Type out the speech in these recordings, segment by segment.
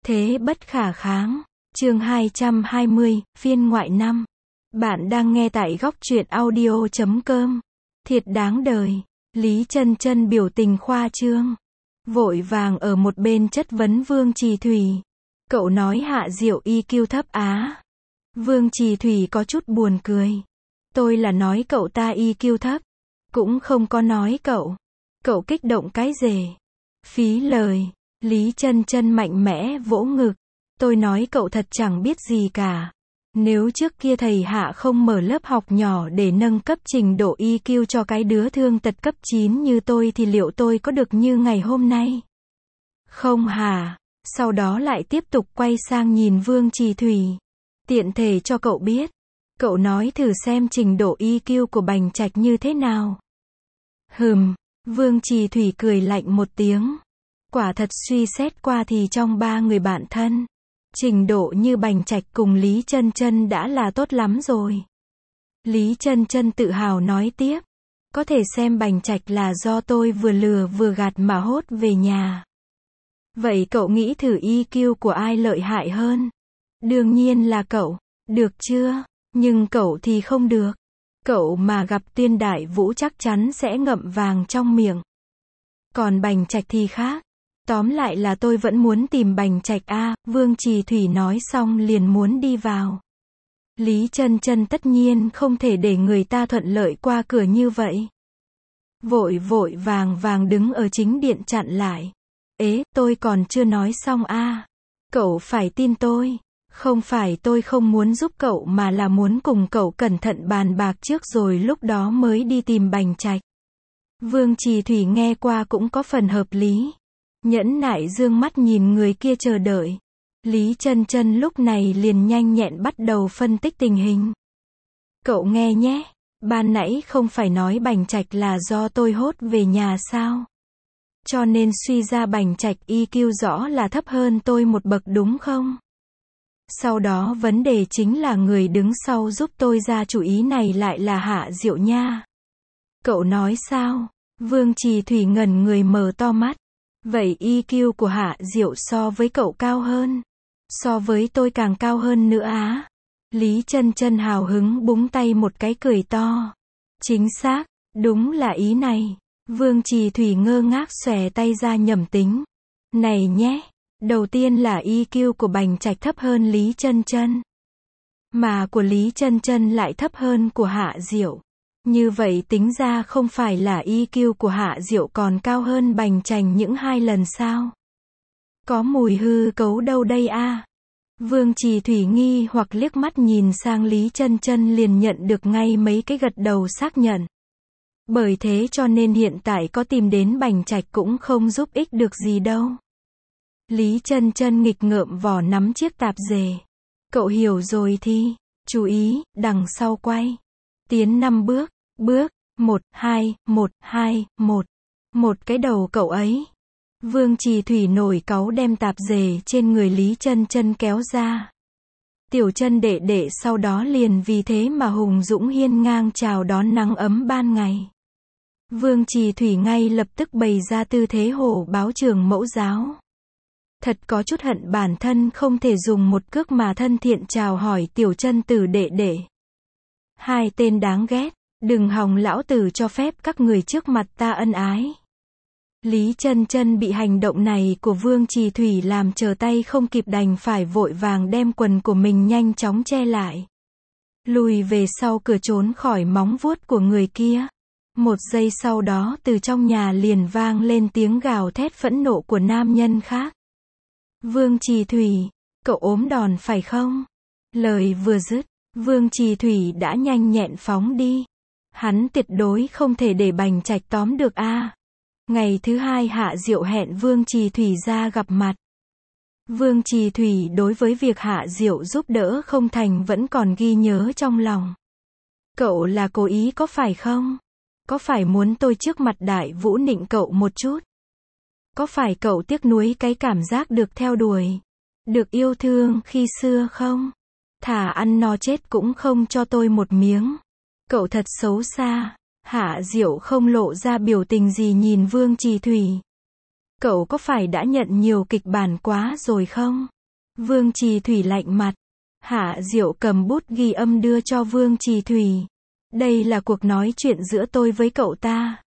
Thế bất khả kháng. Chương 220, phiên ngoại 5. Bạn đang nghe tại góc truyện audio.com. Thiệt đáng đời. Lý Chân Chân biểu tình khoa trương, vội vàng ở một bên chất vấn Vương Trì Thủy. Cậu nói Hạ Diệu EQ thấp á? Vương Trì Thủy có chút buồn cười. Tôi là nói cậu ta EQ thấp, cũng không có nói cậu. Cậu kích động cái gì? Phí lời. Lý Chân Chân mạnh mẽ vỗ ngực. Tôi nói cậu thật chẳng biết gì cả. Nếu trước kia thầy Hạ không mở lớp học nhỏ để nâng cấp trình độ EQ cho cái đứa thương tật cấp 9 như tôi thì liệu tôi có được như ngày hôm nay? Không hả? Sau đó lại tiếp tục quay sang nhìn Vương Trì Thủy. Tiện thể cho cậu biết. Cậu nói thử xem trình độ EQ của Bành Trạch như thế nào. Vương Trì Thủy cười lạnh một tiếng. Quả thật suy xét qua thì trong ba người bạn thân, trình độ như Bành Trạch cùng Lý Chân Chân đã là tốt lắm rồi. Lý Chân Chân tự hào nói tiếp. Có thể xem Bành Trạch là do tôi vừa lừa vừa gạt mà hốt về nhà. Vậy cậu nghĩ thử EQ của ai lợi hại hơn? Đương nhiên là cậu. Được chưa? Nhưng cậu thì không được. Cậu mà gặp Tuyên Đại Vũ chắc chắn sẽ ngậm vàng trong miệng. Còn Bành Trạch thì khác. Tóm lại là tôi vẫn muốn tìm Bành Trạch a. Vương Trì Thủy nói xong liền muốn đi vào. Lý Chân Chân tất nhiên không thể để người ta thuận lợi qua cửa như vậy. Vội vàng đứng ở chính điện chặn lại. Tôi còn chưa nói xong a. Cậu phải tin tôi. Không phải tôi không muốn giúp cậu mà là muốn cùng cậu cẩn thận bàn bạc trước rồi lúc đó mới đi tìm Bành Trạch. Vương Trì Thủy nghe qua cũng có phần hợp lý. Nhẫn nại dương mắt nhìn người kia chờ đợi. Lý Chân Chân lúc này liền nhanh nhẹn bắt đầu phân tích tình hình. Cậu nghe nhé, ban nãy không phải nói Bành Trạch là do tôi hốt về nhà sao? Cho nên suy ra Bành Trạch EQ rõ là thấp hơn tôi một bậc đúng không? Sau đó vấn đề chính là người đứng sau giúp tôi ra chủ ý này lại là Hạ Diệu nha. Cậu nói sao? Vương Trì Thủy ngẩn người mở to mắt. Vậy EQ của Hạ Diệu so với cậu cao hơn? So với tôi càng cao hơn nữa á? Lý Chân Chân hào hứng búng tay một cái cười to. Chính xác, đúng là ý này. Vương Trì Thủy ngơ ngác xòe tay ra nhẩm tính. Này nhé, đầu tiên là EQ của Bành Trạch thấp hơn Lý Chân Chân. Mà của Lý Chân Chân lại thấp hơn của Hạ Diệu. Như vậy tính ra không phải là EQ của Hạ Diệu còn cao hơn Bành Trạch những 2 lần sao? Có mùi hư cấu đâu đây a? Vương Trì Thủy nghi hoặc liếc mắt nhìn sang Lý Chân Chân liền nhận được ngay mấy cái gật đầu xác nhận. Bởi thế cho nên hiện tại có tìm đến Bành Trạch cũng không giúp ích được gì đâu. Lý Chân Chân nghịch ngợm vò nắm chiếc tạp dề. Cậu hiểu rồi thì, chú ý, đằng sau quay. Tiến 5 bước. Bước 1, 2, 1, 2, 1. Một cái đầu cậu ấy. Vương Trì Thủy nổi cáu đem tạp dề trên người Lý Chân Chân kéo ra. Tiểu Chân đệ đệ sau đó liền vì thế mà hùng dũng hiên ngang chào đón nắng ấm ban ngày. Vương Trì Thủy ngay lập tức bày ra tư thế hổ báo trường mẫu giáo. Thật có chút hận bản thân không thể dùng một cước mà thân thiện chào hỏi Tiểu Chân tử đệ đệ. Hai tên đáng ghét. Đừng hòng lão tử cho phép các người trước mặt ta ân ái. Lý Chân Chân bị hành động này của Vương Trì Thủy làm trở tay không kịp đành phải vội vàng đem quần của mình nhanh chóng che lại. Lùi về sau cửa trốn khỏi móng vuốt của người kia. Một giây sau đó từ trong nhà liền vang lên tiếng gào thét phẫn nộ của nam nhân khác. Vương Trì Thủy, cậu ốm đòn phải không? Lời vừa dứt, Vương Trì Thủy đã nhanh nhẹn phóng đi. Hắn tuyệt đối không thể để Bành Trạch tóm được a. Ngày thứ 2 Hạ Diệu hẹn Vương Trì Thủy ra gặp mặt. Vương Trì Thủy đối với việc Hạ Diệu giúp đỡ không thành vẫn còn ghi nhớ trong lòng. Cậu là cố ý có phải không? Có phải muốn tôi trước mặt Đại Vũ nịnh cậu một chút? Có phải cậu tiếc nuối cái cảm giác được theo đuổi, được yêu thương khi xưa không? Thà ăn no chết cũng không cho tôi một miếng. Cậu thật xấu xa. Hạ Diệu không lộ ra biểu tình gì nhìn Vương Trì Thủy. Cậu có phải đã nhận nhiều kịch bản quá rồi không? Vương Trì Thủy lạnh mặt. Hạ Diệu cầm bút ghi âm đưa cho Vương Trì Thủy. Đây là cuộc nói chuyện giữa tôi với cậu ta.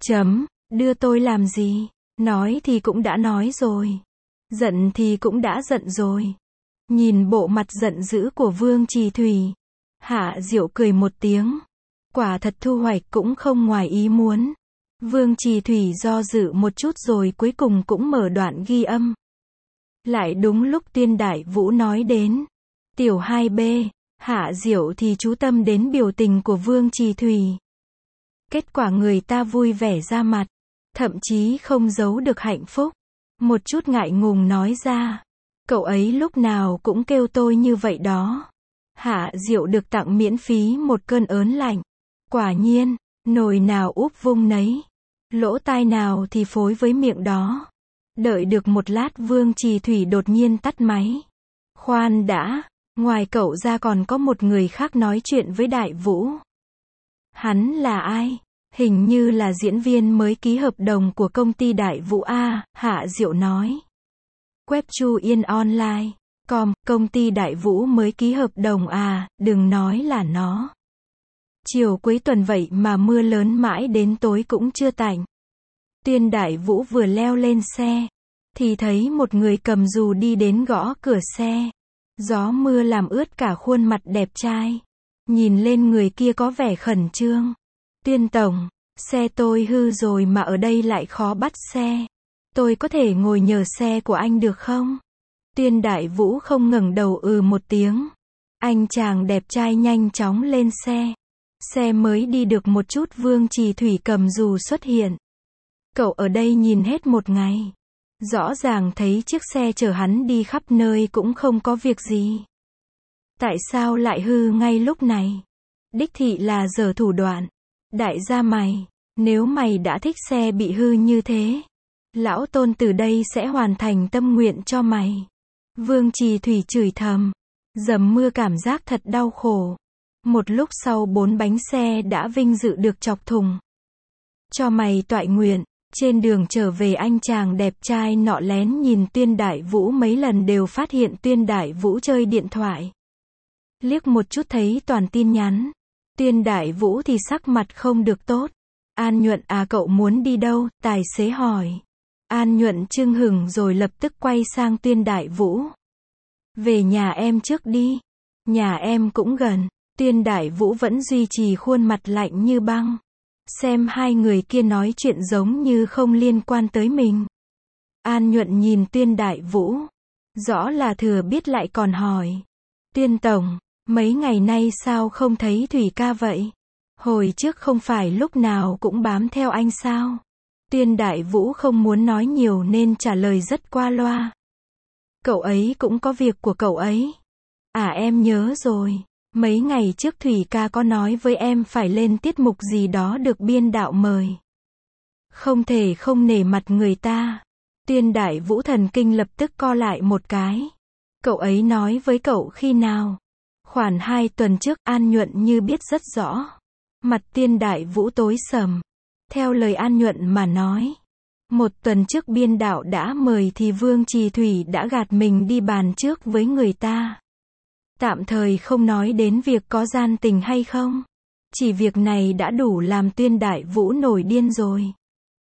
Đưa tôi làm gì? Nói thì cũng đã nói rồi. Giận thì cũng đã giận rồi. Nhìn bộ mặt giận dữ của Vương Trì Thủy, Hạ Diệu cười một tiếng. Quả thật thu hoạch cũng không ngoài ý muốn. Vương Trì Thủy do dự một chút rồi cuối cùng cũng mở đoạn ghi âm. Lại đúng lúc Tuyên Đại Vũ nói đến tiểu 2B, Hạ Diệu thì chú tâm đến biểu tình của Vương Trì Thủy. Kết quả người ta vui vẻ ra mặt, thậm chí không giấu được hạnh phúc. Một chút ngại ngùng nói ra. Cậu ấy lúc nào cũng kêu tôi như vậy đó. Hạ Diệu được tặng miễn phí một cơn ớn lạnh. Quả nhiên, nồi nào úp vung nấy. Lỗ tai nào thì phối với miệng đó. Đợi được một lát Vương Trì Thủy đột nhiên tắt máy. Khoan đã, ngoài cậu ra còn có một người khác nói chuyện với Đại Vũ. Hắn là ai? Hình như là diễn viên mới ký hợp đồng của công ty Đại Vũ A, Hạ Diệu nói. Web Chu Yên Online. Công ty Đại Vũ mới ký hợp đồng à, đừng nói là nó. Chiều cuối tuần vậy mà mưa lớn mãi đến tối cũng chưa tạnh. Tuyên Đại Vũ vừa leo lên xe, thì thấy một người cầm dù đi đến gõ cửa xe. Gió mưa làm ướt cả khuôn mặt đẹp trai. Nhìn lên người kia có vẻ khẩn trương. Tuyên tổng, xe tôi hư rồi mà ở đây lại khó bắt xe. Tôi có thể ngồi nhờ xe của anh được không? Tuyên Đại Vũ không ngẩng đầu một tiếng. Anh chàng đẹp trai nhanh chóng lên xe. Xe mới đi được một chút Vương Trì Thủy cầm dù xuất hiện. Cậu ở đây nhìn hết một ngày. Rõ ràng thấy chiếc xe chở hắn đi khắp nơi cũng không có việc gì. Tại sao lại hư ngay lúc này? Đích thị là giở thủ đoạn. Đại gia mày, nếu mày đã thích xe bị hư như thế, lão Tôn từ đây sẽ hoàn thành tâm nguyện cho mày. Vương Trì Thủy chửi thầm. Dầm mưa cảm giác thật đau khổ. Một lúc sau 4 bánh xe đã vinh dự được chọc thùng. Cho mày toại nguyện. Trên đường trở về anh chàng đẹp trai nọ lén nhìn Tuyên Đại Vũ mấy lần đều phát hiện Tuyên Đại Vũ chơi điện thoại. Liếc một chút thấy toàn tin nhắn. Tuyên Đại Vũ thì sắc mặt không được tốt. An Nhuận à, cậu muốn đi đâu? Tài xế hỏi. An Nhuận chưng hửng rồi lập tức quay sang Tuyên Đại Vũ. Về nhà em trước đi. Nhà em cũng gần. Tuyên Đại Vũ vẫn duy trì khuôn mặt lạnh như băng. Xem hai người kia nói chuyện giống như không liên quan tới mình. An Nhuận nhìn Tuyên Đại Vũ. Rõ là thừa biết lại còn hỏi. Tuyên tổng, mấy ngày nay sao không thấy Thủy ca vậy? Hồi trước không phải lúc nào cũng bám theo anh sao? Tuyên Đại Vũ không muốn nói nhiều nên trả lời rất qua loa. Cậu ấy cũng có việc của cậu ấy. À em nhớ rồi. Mấy ngày trước Thủy ca có nói với em phải lên tiết mục gì đó được biên đạo mời. Không thể không nể mặt người ta. Tuyên Đại Vũ thần kinh lập tức co lại một cái. Cậu ấy nói với cậu khi nào? Khoảng 2 tuần trước. An Nhuận như biết rất rõ. Mặt Tuyên Đại Vũ tối sầm. Theo lời An Nhuận mà nói, 1 tuần trước biên đạo đã mời thì Vương Trì Thủy đã gạt mình đi bàn trước với người ta. Tạm thời không nói đến việc có gian tình hay không. Chỉ việc này đã đủ làm Tuyên Đại Vũ nổi điên rồi.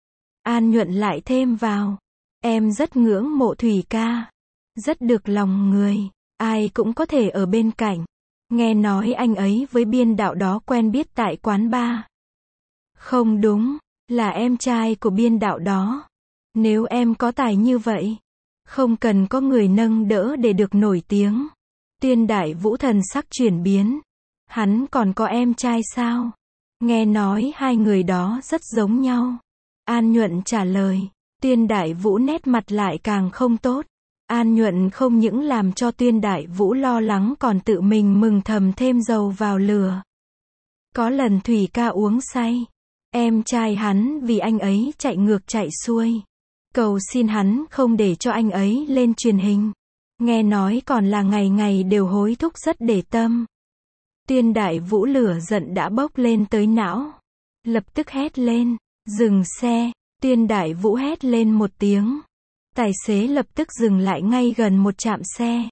An Nhuận lại thêm vào. Em rất ngưỡng mộ Thủy ca. Rất được lòng người. Ai cũng có thể ở bên cạnh. Nghe nói anh ấy với biên đạo đó quen biết tại quán bar. Không đúng, là em trai của biên đạo đó. Nếu em có tài như vậy, không cần có người nâng đỡ để được nổi tiếng. Tuyên Đại Vũ thần sắc chuyển biến. Hắn còn có em trai sao? Nghe nói hai người đó rất giống nhau. An Nhuận trả lời. Tuyên Đại Vũ nét mặt lại càng không tốt. An Nhuận không những làm cho Tuyên Đại Vũ lo lắng còn tự mình mừng thầm thêm dầu vào lửa. Có lần Thủy ca uống say. Em trai hắn vì anh ấy chạy ngược chạy xuôi. Cầu xin hắn không để cho anh ấy lên truyền hình. Nghe nói còn là ngày ngày đều hối thúc rất để tâm. Tuyên Đại Vũ lửa giận đã bốc lên tới não. Lập tức hét lên. Dừng xe. Tuyên Đại Vũ hét lên một tiếng. Tài xế lập tức dừng lại ngay gần một trạm xe.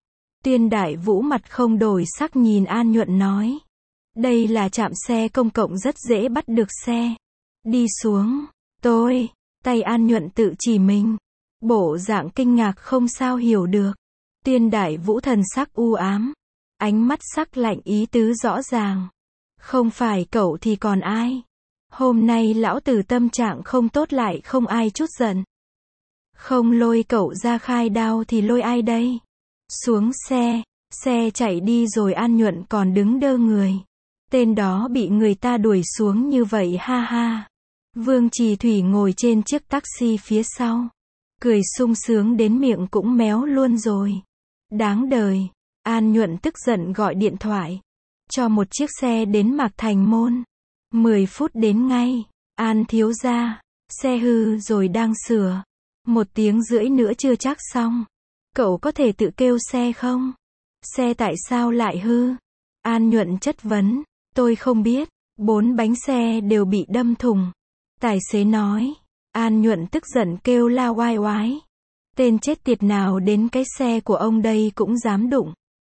Tuyên Đại Vũ mặt không đổi sắc nhìn An Nhuận nói. Đây là trạm xe công cộng rất dễ bắt được xe. Đi xuống. Tôi. Tay An Nhuận tự chỉ mình. Bộ dạng kinh ngạc không sao hiểu được. Tuyên Đại Vũ thần sắc u ám. Ánh mắt sắc lạnh ý tứ rõ ràng. Không phải cậu thì còn ai? Hôm nay lão tử tâm trạng không tốt lại không ai chút giận. Không lôi cậu ra khai đao thì lôi ai đây? Xuống xe. Xe chạy đi rồi An Nhuận còn đứng đơ người. Tên đó bị người ta đuổi xuống như vậy ha ha. Vương Trì Thủy ngồi trên chiếc taxi phía sau. Cười sung sướng đến miệng cũng méo luôn rồi. Đáng đời. An Nhuận tức giận gọi điện thoại. Cho một chiếc xe đến Mạc Thành Môn. 10 phút đến ngay. An thiếu gia. Xe hư rồi đang sửa. 1 tiếng rưỡi nữa chưa chắc xong. Cậu có thể tự kêu xe không? Xe tại sao lại hư? An Nhuận chất vấn. Tôi không biết. 4 bánh xe đều bị đâm thủng. Tài xế nói. An Nhuận tức giận kêu la oai oái. Tên chết tiệt nào đến cái xe của ông đây cũng dám đụng.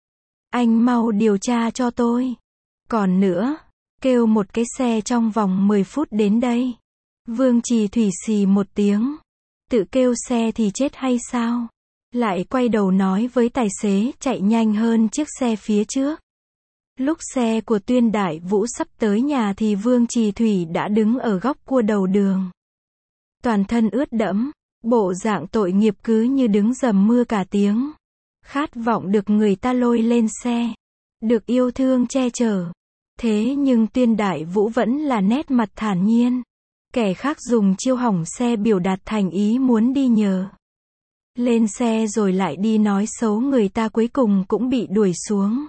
Anh mau điều tra cho tôi. Còn nữa, kêu một cái xe trong vòng 10 phút đến đây. Vương Trì Thủy xì một tiếng. Tự kêu xe thì chết hay sao? Lại quay đầu nói với tài xế chạy nhanh hơn chiếc xe phía trước. Lúc xe của Tuyên Đại Vũ sắp tới nhà thì Vương Trì Thủy đã đứng ở góc cua đầu đường. Toàn thân ướt đẫm, bộ dạng tội nghiệp cứ như đứng dầm mưa cả tiếng. Khát vọng được người ta lôi lên xe, được yêu thương che chở. Thế nhưng Tuyên Đại Vũ vẫn là nét mặt thản nhiên. Kẻ khác dùng chiêu hỏng xe biểu đạt thành ý muốn đi nhờ. Lên xe rồi lại đi nói xấu người ta cuối cùng cũng bị đuổi xuống.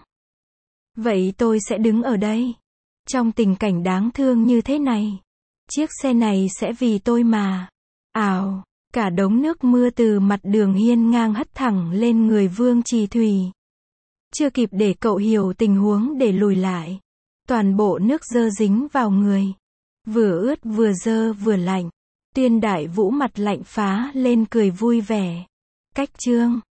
Vậy tôi sẽ đứng ở đây. Trong tình cảnh đáng thương như thế này. Chiếc xe này sẽ vì tôi mà. Ào, cả đống nước mưa từ mặt đường hiên ngang hất thẳng lên người Vương Trì Thủy. Chưa kịp để cậu hiểu tình huống để lùi lại. Toàn bộ nước dơ dính vào người. Vừa ướt vừa dơ vừa lạnh. Tuyên Đại Vũ mặt lạnh phá lên cười vui vẻ. Cách chương